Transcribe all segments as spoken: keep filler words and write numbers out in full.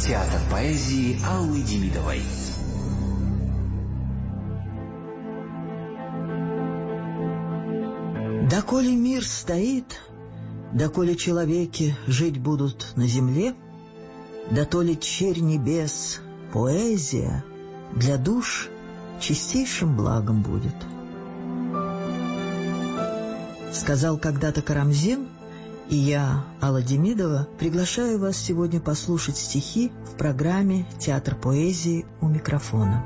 Театр поэзии Аллы Демидовой. Доколе мир стоит, доколе человеки жить будут на земле, дотоле черь небес, поэзия для душ чистейшим благом будет. Сказал когда-то Карамзин, и я, Алла Демидова, приглашаю вас сегодня послушать стихи в программе «Театр поэзии» у микрофона.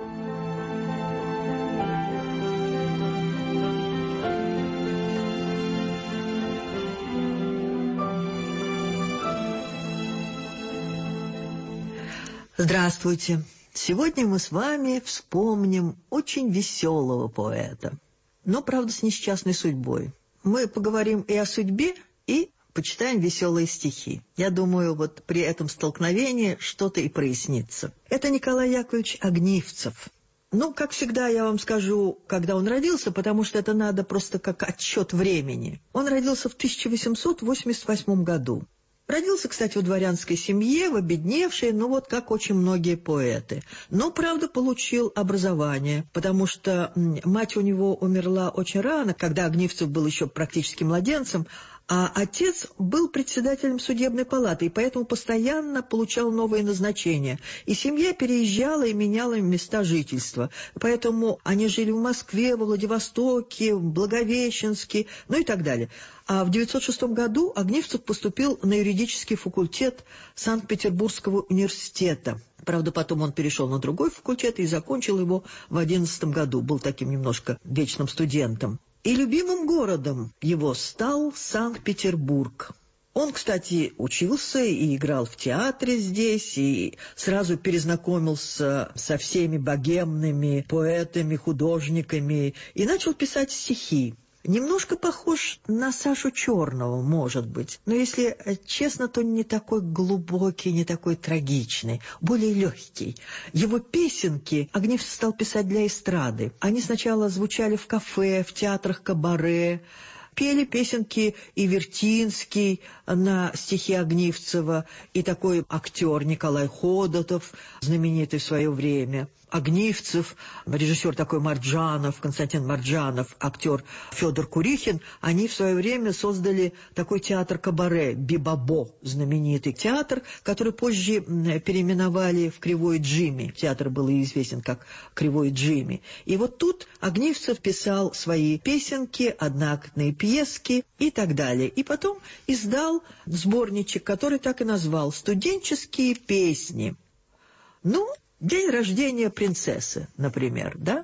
Здравствуйте! Сегодня мы с вами вспомним очень веселого поэта, но, правда, с несчастной судьбой. Мы поговорим и о судьбе, и почитаем веселые стихи. Я думаю, вот при этом столкновении что-то и прояснится. Это Николай Яковлевич Огнивцев. Ну, как всегда, я вам скажу, когда он родился, потому что это надо просто как отсчет времени. Он родился в тысяча восемьсот восемьдесят восьмом году. Родился, кстати, в дворянской семье, в обедневшей, ну вот как очень многие поэты. Но, правда, получил образование, потому что мать у него умерла очень рано, когда Огнивцев был еще практически младенцем, а отец был председателем судебной палаты, и поэтому постоянно получал новые назначения. И семья переезжала и меняла места жительства. Поэтому они жили в Москве, во Владивостоке, в Благовещенске, ну и так далее. А в девятьсот шестом году Огнивцев поступил на юридический факультет Санкт-Петербургского университета. Правда, потом он перешел на другой факультет и закончил его в одиннадцатом году. Был таким немножко вечным студентом. И любимым городом его стал Санкт-Петербург. Он, кстати, учился и играл в театре здесь, и сразу перезнакомился со всеми богемными поэтами, художниками, и начал писать стихи. Немножко похож на Сашу Черного, может быть, но, если честно, то не такой глубокий, не такой трагичный, более легкий. Его песенки Огнивцев стал писать для эстрады. Они сначала звучали в кафе, в театрах кабаре, пели песенки и Вертинский на стихи Огнивцева, и такой актер Николай Ходотов, знаменитый в свое время. Огнивцев, режиссер такой Марджанов, Константин Марджанов, актер Федор Курихин, они в свое время создали такой театр кабаре «Бибабо», знаменитый театр, который позже переименовали в «Кривой Джимми». Театр был известен как «Кривой Джимми». И вот тут Огнивцев писал свои песенки, одноактные пьески и так далее. И потом издал сборничек, который так и назвал «Студенческие песни». Ну, день рождения принцессы, например, да?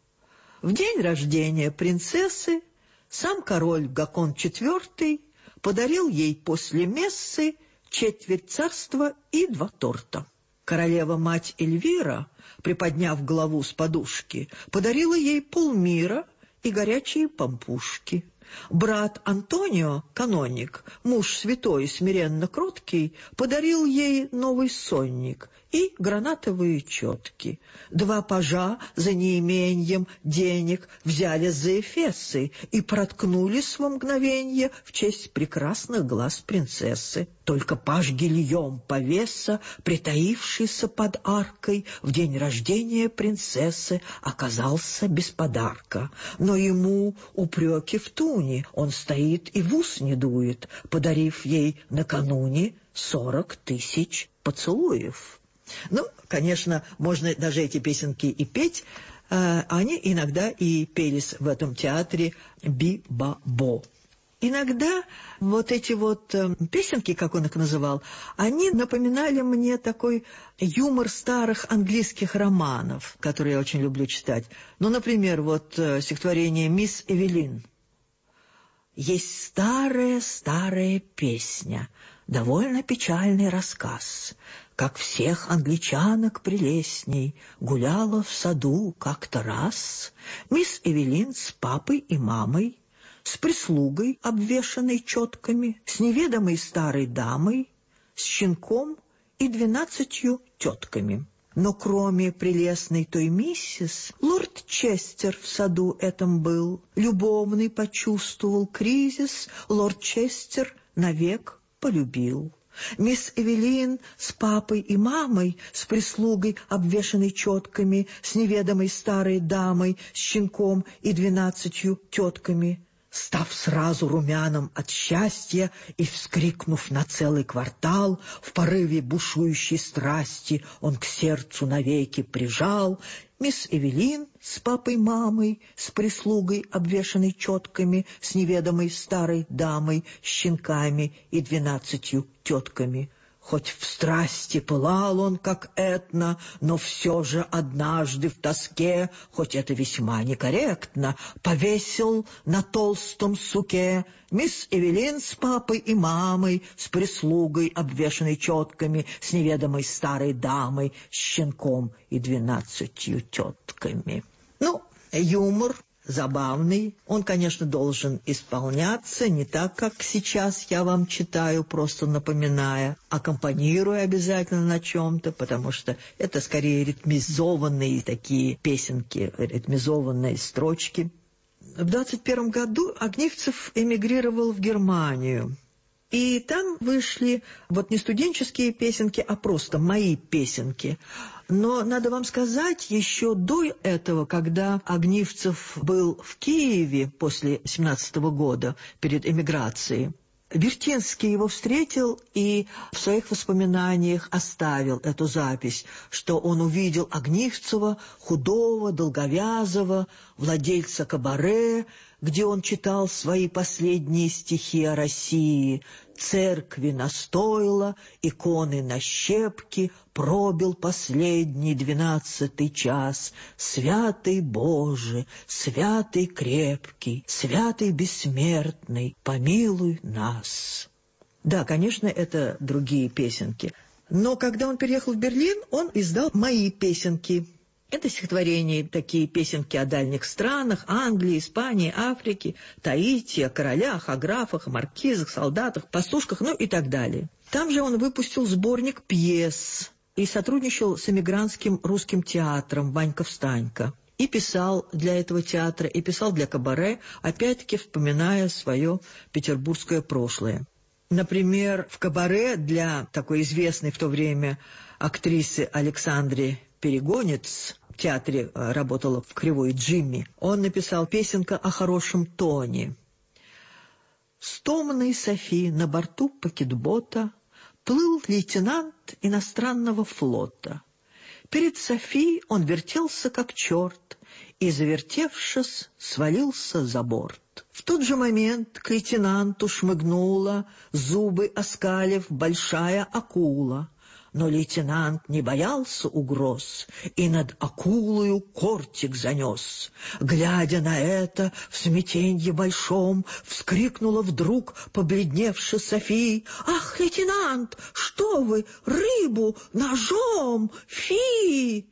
В день рождения принцессы сам король Гакон четвёртый подарил ей после мессы четверть царства и два торта. Королева-мать Эльвира, приподняв голову с подушки, подарила ей полмира и горячие пампушки. Брат Антонио, каноник, муж святой и смиренно кроткий, подарил ей новый сонник и гранатовые четки. Два пажа за неимением денег взяли за эфесы и проткнулись во мгновенье в честь прекрасных глаз принцессы. Только паж Гильем Повеса, притаившийся под аркой, в день рождения принцессы оказался без подарка. Но ему упреки в туне, он стоит и в ус не дует, подарив ей накануне сорок тысяч поцелуев. Ну, конечно, можно даже эти песенки и петь. А они иногда и пелись в этом театре «Би-ба-бо». Иногда вот эти вот э, песенки, как он их называл, они напоминали мне такой юмор старых английских романов, которые я очень люблю читать. Ну, например, вот э, стихотворение «Мисс Эвелин». Есть старая-старая песня, довольно печальный рассказ, как всех англичанок прелестней гуляла в саду как-то раз мисс Эвелин с папой и мамой, с прислугой, обвешанной четками, с неведомой старой дамой, с щенком и двенадцатью тетками. Но кроме прелестной той миссис, лорд Честер в саду этом был. Любовный почувствовал кризис, лорд Честер навек полюбил. Мисс Эвелин с папой и мамой, с прислугой, обвешанной четками, с неведомой старой дамой, с щенком и двенадцатью тетками. Став сразу румяным от счастья и вскрикнув на целый квартал, в порыве бушующей страсти он к сердцу навеки прижал мисс Эвелин с папой-мамой, с прислугой, обвешанной четками, с неведомой старой дамой, с щенками и двенадцатью тетками. Хоть в страсти пылал он, как Этна, но все же однажды в тоске, хоть это весьма некорректно, повесил на толстом суке мисс Эвелин с папой и мамой, с прислугой, обвешанной четками, с неведомой старой дамой, с щенком и двенадцатью тетками. Ну, юмор забавный. Он, конечно, должен исполняться не так, как сейчас я вам читаю, просто напоминая, аккомпанируя обязательно на чем-то, потому что это скорее ритмизованные такие песенки, ритмизованные строчки. В двадцать первом году Огнивцев эмигрировал в Германию. И там вышли вот не студенческие песенки, а просто мои песенки. Но надо вам сказать, еще до этого, когда Огнивцев был в Киеве после семнадцатого года, перед эмиграцией, Вертинский его встретил и в своих воспоминаниях оставил эту запись, что он увидел Огнивцева, худого, долговязого, владельца кабаре, где он читал свои последние стихи о России. «Церкви настойло, иконы на щепки, пробил последний двенадцатый час. Святый Боже, святый крепкий, святый бессмертный, помилуй нас». Да, конечно, это другие песенки. Но когда он переехал в Берлин, он издал мои песенки. Это стихотворения, такие песенки о дальних странах, Англии, Испании, Африке, Таити, о королях, о графах, о маркизах, солдатах, пастушках, ну и так далее. Там же он выпустил сборник пьес и сотрудничал с эмигрантским русским театром «Ванька-встанька». И писал для этого театра, и писал для кабаре, опять-таки вспоминая свое петербургское прошлое. Например, в кабаре для такой известной в то время актрисы Александры Перегонец, в театре работала в Кривой Джимми, он написал песенка о хорошем тоне. С томной Софи на борту пакетбота плыл лейтенант иностранного флота. Перед Софи он вертелся как черт и, завертевшись, свалился за борт. В тот же момент к лейтенанту шмыгнула, зубы оскалив, большая акула. Но лейтенант не боялся угроз и над акулою кортик занес. Глядя на это, в смятенье большом вскрикнула вдруг побледневшая Софи: «Ах, лейтенант, что вы, рыбу ножом, фи!»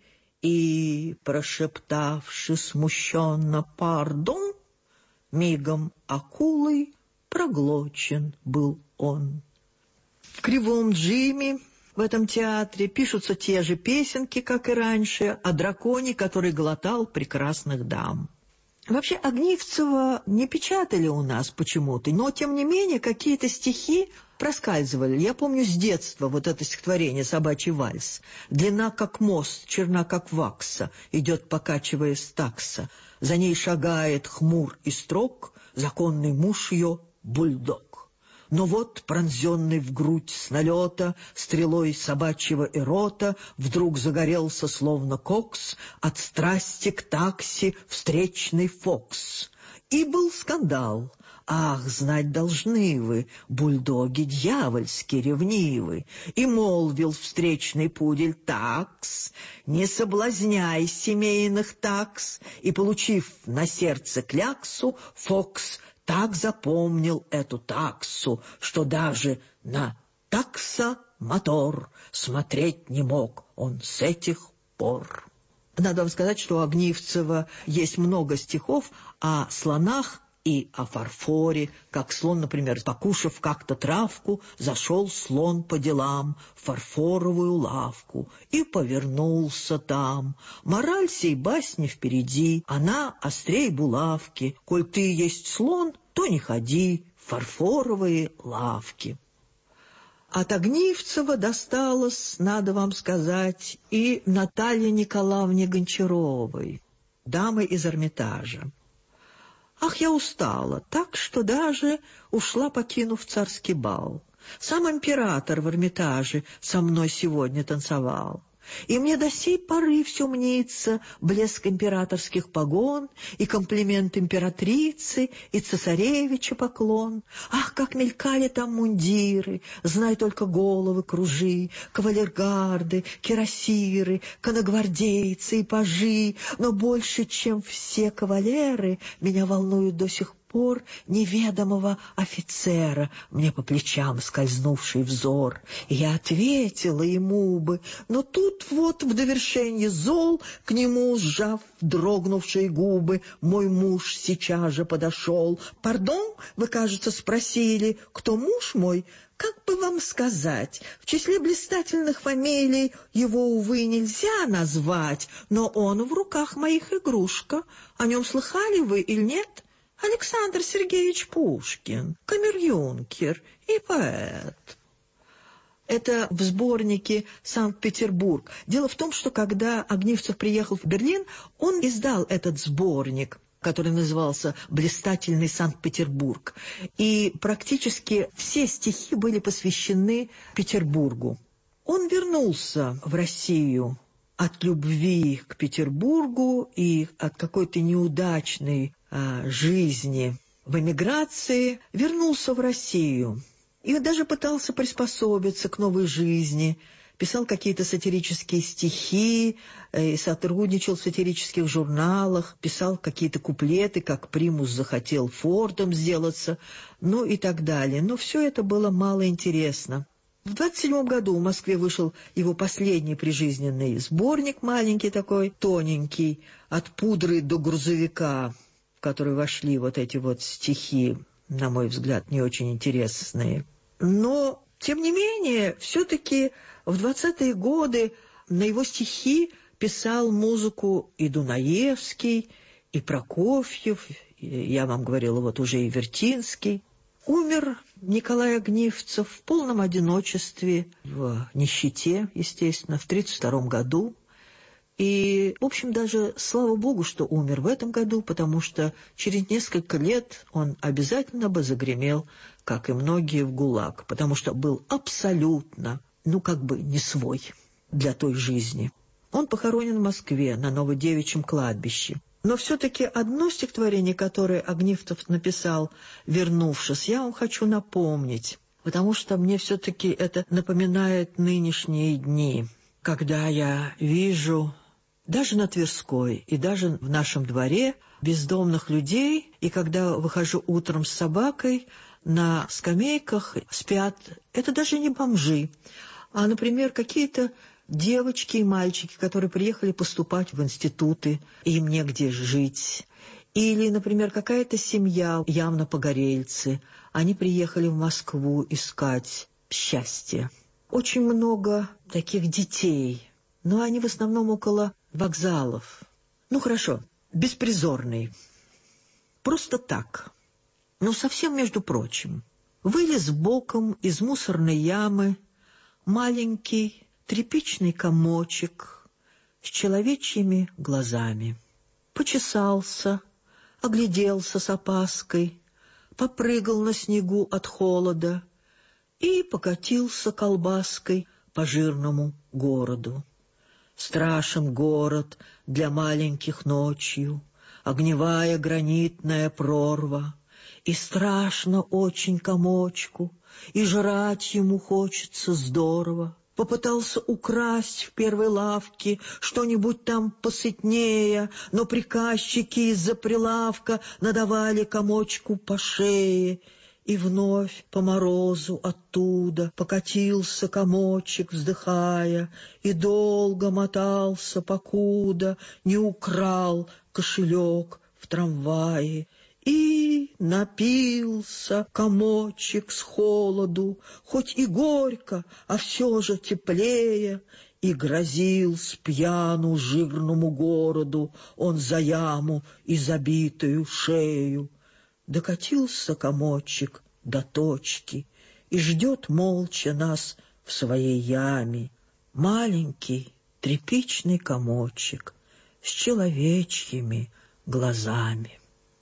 И, прошептавши смущенно «пардон», мигом акулой проглочен был он. В Кривом Джимми, в этом театре, пишутся те же песенки, как и раньше, о драконе, который глотал прекрасных дам. Вообще Огнивцева не печатали у нас почему-то, но, тем не менее, какие-то стихи проскальзывали. Я помню с детства вот это стихотворение «Собачий вальс». «Длина, как мост, черна, как вакса, идет, покачиваясь такса. За ней шагает хмур и строг, законный муж ее — бульдог. Но вот, пронзенный в грудь с налета, стрелой собачьего эрота, вдруг загорелся, словно кокс, от страсти к такси встречный фокс. И был скандал. Ах, знать должны вы, бульдоги дьявольски ревнивы. И молвил встречный пудель: такс, не соблазняй семейных такс. И, получив на сердце кляксу, фокс так запомнил эту таксу, что даже на таксомотор смотреть не мог он с этих пор. Надо вам сказать, что у Огнивцева есть много стихов о слонах и о фарфоре, как слон, например, покушав как-то травку, зашел слон по делам в фарфоровую лавку и повернулся там. Мораль сей басни впереди, она острей булавки. Коль ты есть слон, то не ходи в фарфоровые лавки. От Огнивцева досталось, надо вам сказать, и Наталье Николаевне Гончаровой, дамы из Эрмитажа. Ах, я устала, так что даже ушла, покинув царский бал. Сам император в Эрмитаже со мной сегодня танцевал. И мне до сей поры все мнится блеск императорских погон и комплимент императрицы, и цесаревича поклон. Ах, как мелькали там мундиры, знай только головы кружи, кавалергарды, кирасиры, коногвардейцы и пажи, но больше, чем все кавалеры, меня волнуют до сих пор неведомого офицера, мне по плечам скользнувший взор. И я ответила ему бы, но тут вот в довершении зол к нему, сжав дрогнувшие губы, мой муж сейчас же подошел. «Пардон, вы, кажется, спросили, кто муж мой?» Как бы вам сказать, в числе блистательных фамилий его, увы, нельзя назвать, но он в руках моих игрушка. О нем слыхали вы или нет? Александр Сергеевич Пушкин, камер-юнкер и поэт. Это в сборнике «Санкт-Петербург». Дело в том, что когда Огнивцев приехал в Берлин, он издал этот сборник, который назывался «Блистательный Санкт-Петербург». И практически все стихи были посвящены Петербургу. Он вернулся в Россию от любви к Петербургу и от какой-то неудачной а, жизни в эмиграции, вернулся в Россию и даже пытался приспособиться к новой жизни, писал какие-то сатирические стихи, э, сотрудничал в сатирических журналах, писал какие-то куплеты, как Примус захотел Фордом сделаться, ну и так далее. Но все это было мало интересно. В двадцать седьмом году в Москве вышел его последний прижизненный сборник, маленький такой, тоненький, «От пудры до грузовика», в который вошли вот эти вот стихи, на мой взгляд, не очень интересные. Но, тем не менее, все-таки в двадцатые годы на его стихи писал музыку и Дунаевский, и Прокофьев, и, я вам говорила, вот уже и Вертинский. Умер Николай Огнивцев в полном одиночестве, в нищете, естественно, в тридцать втором году. И, в общем, даже слава богу, что умер в этом году, потому что через несколько лет он обязательно бы загремел, как и многие, в ГУЛАГ, потому что был абсолютно, ну, как бы не свой для той жизни. Он похоронен в Москве на Новодевичьем кладбище. Но все-таки одно стихотворение, которое Огнивцев написал, вернувшись, я вам хочу напомнить, потому что мне все-таки это напоминает нынешние дни, когда я вижу даже на Тверской и даже в нашем дворе бездомных людей, и когда выхожу утром с собакой, на скамейках спят, это даже не бомжи, а, например, какие-то девочки и мальчики, которые приехали поступать в институты, им негде жить. Или, например, какая-то семья, явно погорельцы, они приехали в Москву искать счастье. Очень много таких детей, но они в основном около вокзалов. Ну, хорошо, беспризорный. Просто так. Но совсем между прочим. Вылез боком из мусорной ямы маленький тряпичный комочек с человечьими глазами. Почесался, огляделся с опаской, попрыгал на снегу от холода и покатился колбаской по жирному городу. Страшен город для маленьких ночью, огневая гранитная прорва, и страшно очень комочку, и жрать ему хочется здорово. Попытался украсть в первой лавке что-нибудь там посытнее, но приказчики из-за прилавка надавали комочку по шее, и вновь по морозу оттуда покатился комочек, вздыхая, и долго мотался, покуда не украл кошелек в трамвае. И напился комочек с холоду, хоть и горько, а все же теплее, и грозил с пьяну жирному городу он за яму и забитую шею. Докатился комочек до точки и ждет молча нас в своей яме маленький тряпичный комочек с человечьими глазами.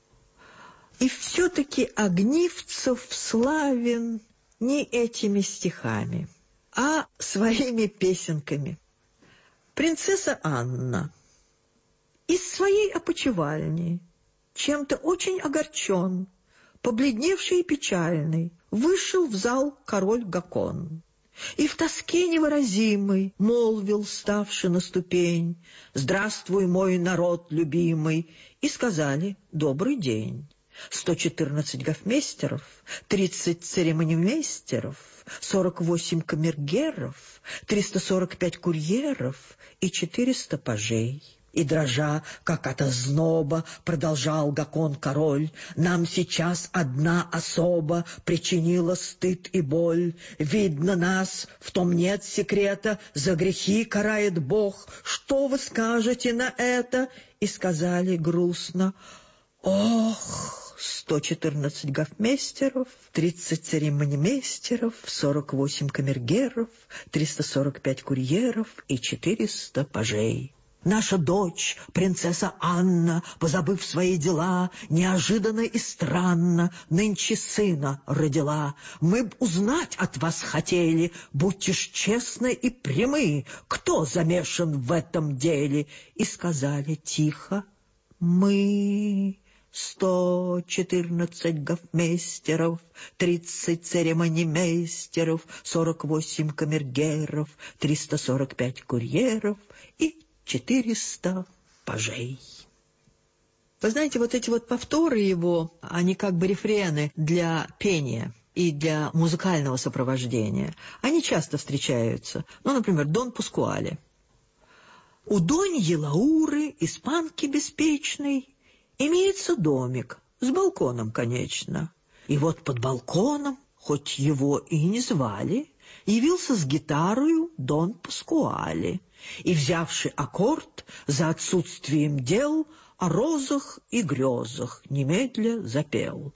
И все-таки Огнивцев славен не этими стихами, а своими песенками. Принцесса Анна из своей опочивальни, чем-то очень огорчен, побледневший и печальный, вышел в зал король Гакон. И в тоске невыразимой молвил, ставши на ступень: «Здравствуй, мой народ любимый!» И сказали: «Добрый день!» Сто четырнадцать гофмейстеров, тридцать церемонимейстеров, сорок восемь камергеров, триста сорок пять курьеров и четыреста пажей. И, дрожа, как от озноба, продолжал Гакон-король: «Нам сейчас одна особа причинила стыд и боль. Видно нас, в том нет секрета, за грехи карает Бог. Что вы скажете на это?» И сказали грустно: «Ох!» Сто четырнадцать гофмейстеров, тридцать церемонимейстеров, сорок восемь камергеров, триста сорок пять курьеров и четыреста пажей. Наша дочь, принцесса Анна, позабыв свои дела, неожиданно и странно нынче сына родила. Мы б узнать от вас хотели, будьте ж честны и прямы, кто замешан в этом деле». И сказали тихо: «Мы». Сто четырнадцать гофмейстеров, тридцать церемонимейстеров, сорок восемь камергеров, триста сорок пять курьеров и четыреста пажей. Вы знаете, вот эти вот повторы его, они как бы рефрены для пения и для музыкального сопровождения. Они часто встречаются. Ну, например, «Дон Паскуале». «У Доньи Лауры, испанки беспечной, имеется домик, с балконом, конечно. И вот под балконом, хоть его и не звали, явился с гитарою Дон Паскуале, и, взявши аккорд, за отсутствием дел о розах и грезах немедля запел: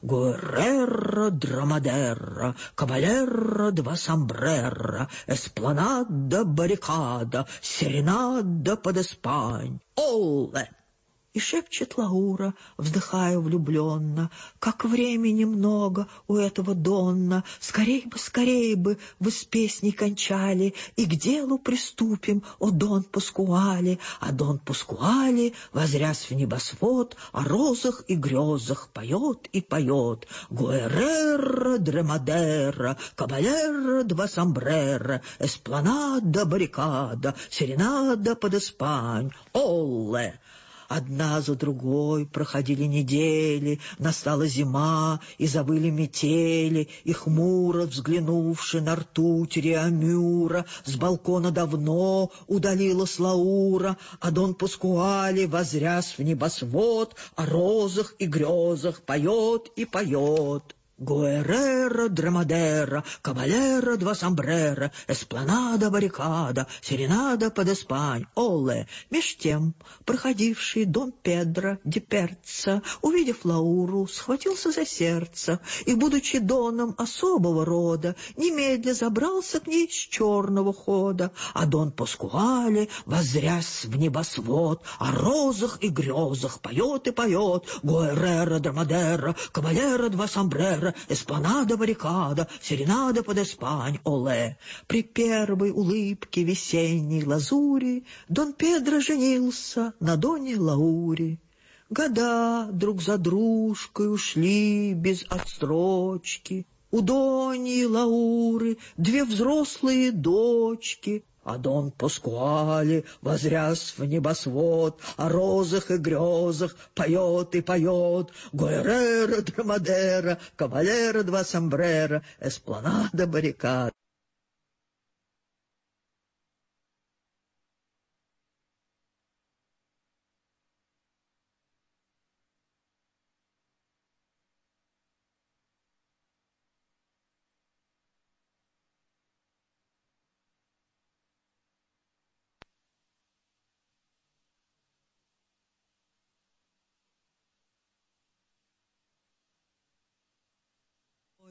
«Гуэррера, драмадерра, кабалерра, два сомбрерра, эспланада, баррикада, серенада под Испань, оле!» И шепчет Лаура, вздыхая влюбленно: «Как времени много у этого Донна! Скорей бы, скорей бы вы с песней кончали, и к делу приступим, о Дон Паскуале!» А Дон Паскуале, возрясь в небосвод, о розах и грезах поет и поет: «Гуэррера, драмадерра, кабалерра, два сомбрерра, эспланада, баррикада, серенада под Испань, оле!» Одна за другой проходили недели, настала зима, и завыли метели, и хмуро взглянувши на ртуть Реамюра, с балкона давно удалилась Лаура, а Дон Паскуале, возрясь в небосвод, о розах и грезах поет и поет: «Гуэррера, драмадерра, кавалера, два сомбрера, эспланада, баррикада, серенада под Испань, оле!» Меж тем проходивший Дон Педро де Перца, увидев Лауру, схватился за сердце и, будучи доном особого рода, немедля забрался к ней с черного хода, а Дон Паскуале, воззрясь в небосвод, о розах и грезах поет и поет: «Гуэррера, драмадерра, кавалера, два сомбрера, эспланада, баррикада, серенада под Испань, оле!» При первой улыбке весенней лазури Дон Педро женился на Доне Лауре. Года друг за дружкой ушли без отсрочки. У Доньи Лауры две взрослые дочки, а Дон Паскуале, возрясь в небосвод, о розах и грезах поет и поет: «Гуэррера, драмадера, кавалера, два сомбрера, эспланада, баррикада».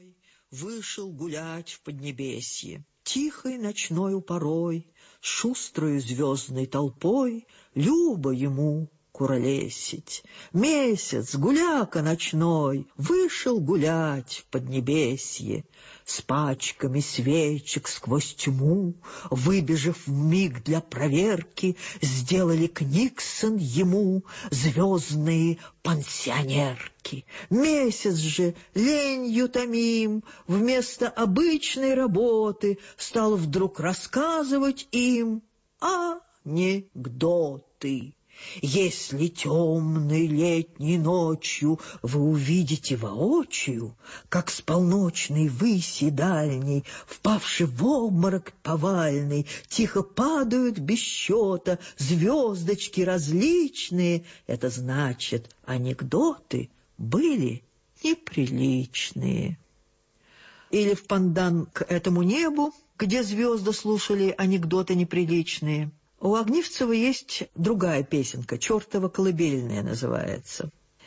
Вышел гулять в Поднебесье, тихой ночною порой, с шустрою звездной толпой, любо ему куролесить. Месяц, гуляка ночной, вышел гулять в Поднебесье, с пачками свечек сквозь тьму, выбежав вмиг для проверки, сделали книгсон ему звездные пансионерки. Месяц же ленью томим, вместо обычной работы стал вдруг рассказывать им анекдоты. Если темной летней ночью вы увидите воочию, как с полночной выси дальней, впавший в обморок повальный, тихо падают без счета звездочки различные, это значит, анекдоты были неприличные. Или в пандан к этому небу, где звезды слушали анекдоты неприличные, у Огнивцева есть другая песенка, «Чертова колыбельная» называется.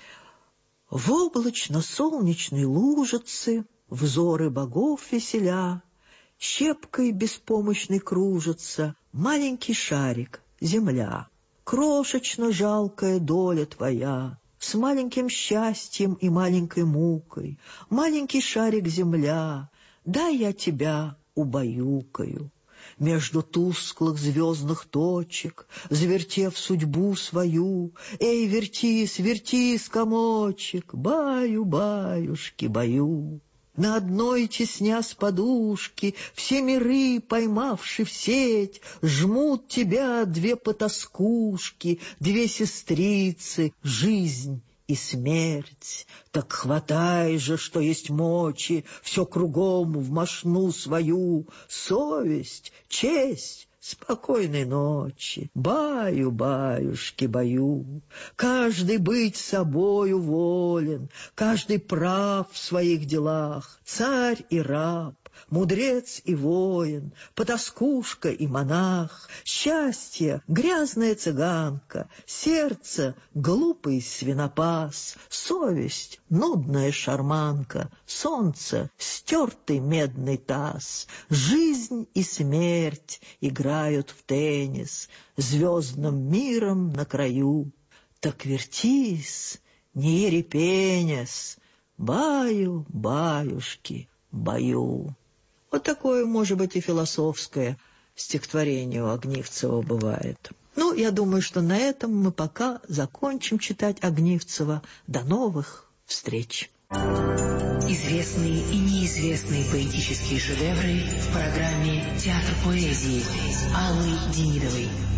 В облачно-солнечной лужице взоры богов веселя, щепкой беспомощной кружится маленький шарик, земля. Крошечно жалкая доля твоя, с маленьким счастьем и маленькой мукой, маленький шарик, земля, дай я тебя убаюкаю. Между тусклых звездных точек, завертев судьбу свою, эй, вертись, вертись, комочек, баю, баюшки, баю. На одной тесня с подушки все миры, поймавши в сеть, жмут тебя две потаскушки, две сестрицы, жизнь и смерть. Так хватай же, что есть мочи, все кругом в мошну свою, совесть, честь, спокойной ночи, баю, баюшки, баю. Каждый быть собою волен, каждый прав в своих делах, царь и раб, мудрец и воин, потаскушка и монах, счастье — грязная цыганка, сердце — глупый свинопас, совесть — нудная шарманка, солнце — стертый медный таз, жизнь и смерть играют в теннис, звездным миром на краю. Так вертись, не ерепенясь, баю, баюшки, баю. Вот такое, может быть, и философское стихотворение у Огнивцева бывает. Ну, я думаю, что на этом мы пока закончим читать Огнивцева. До новых встреч! Известные и неизвестные поэтические шедевры в программе «Театр поэзии» Аллы Демидовой.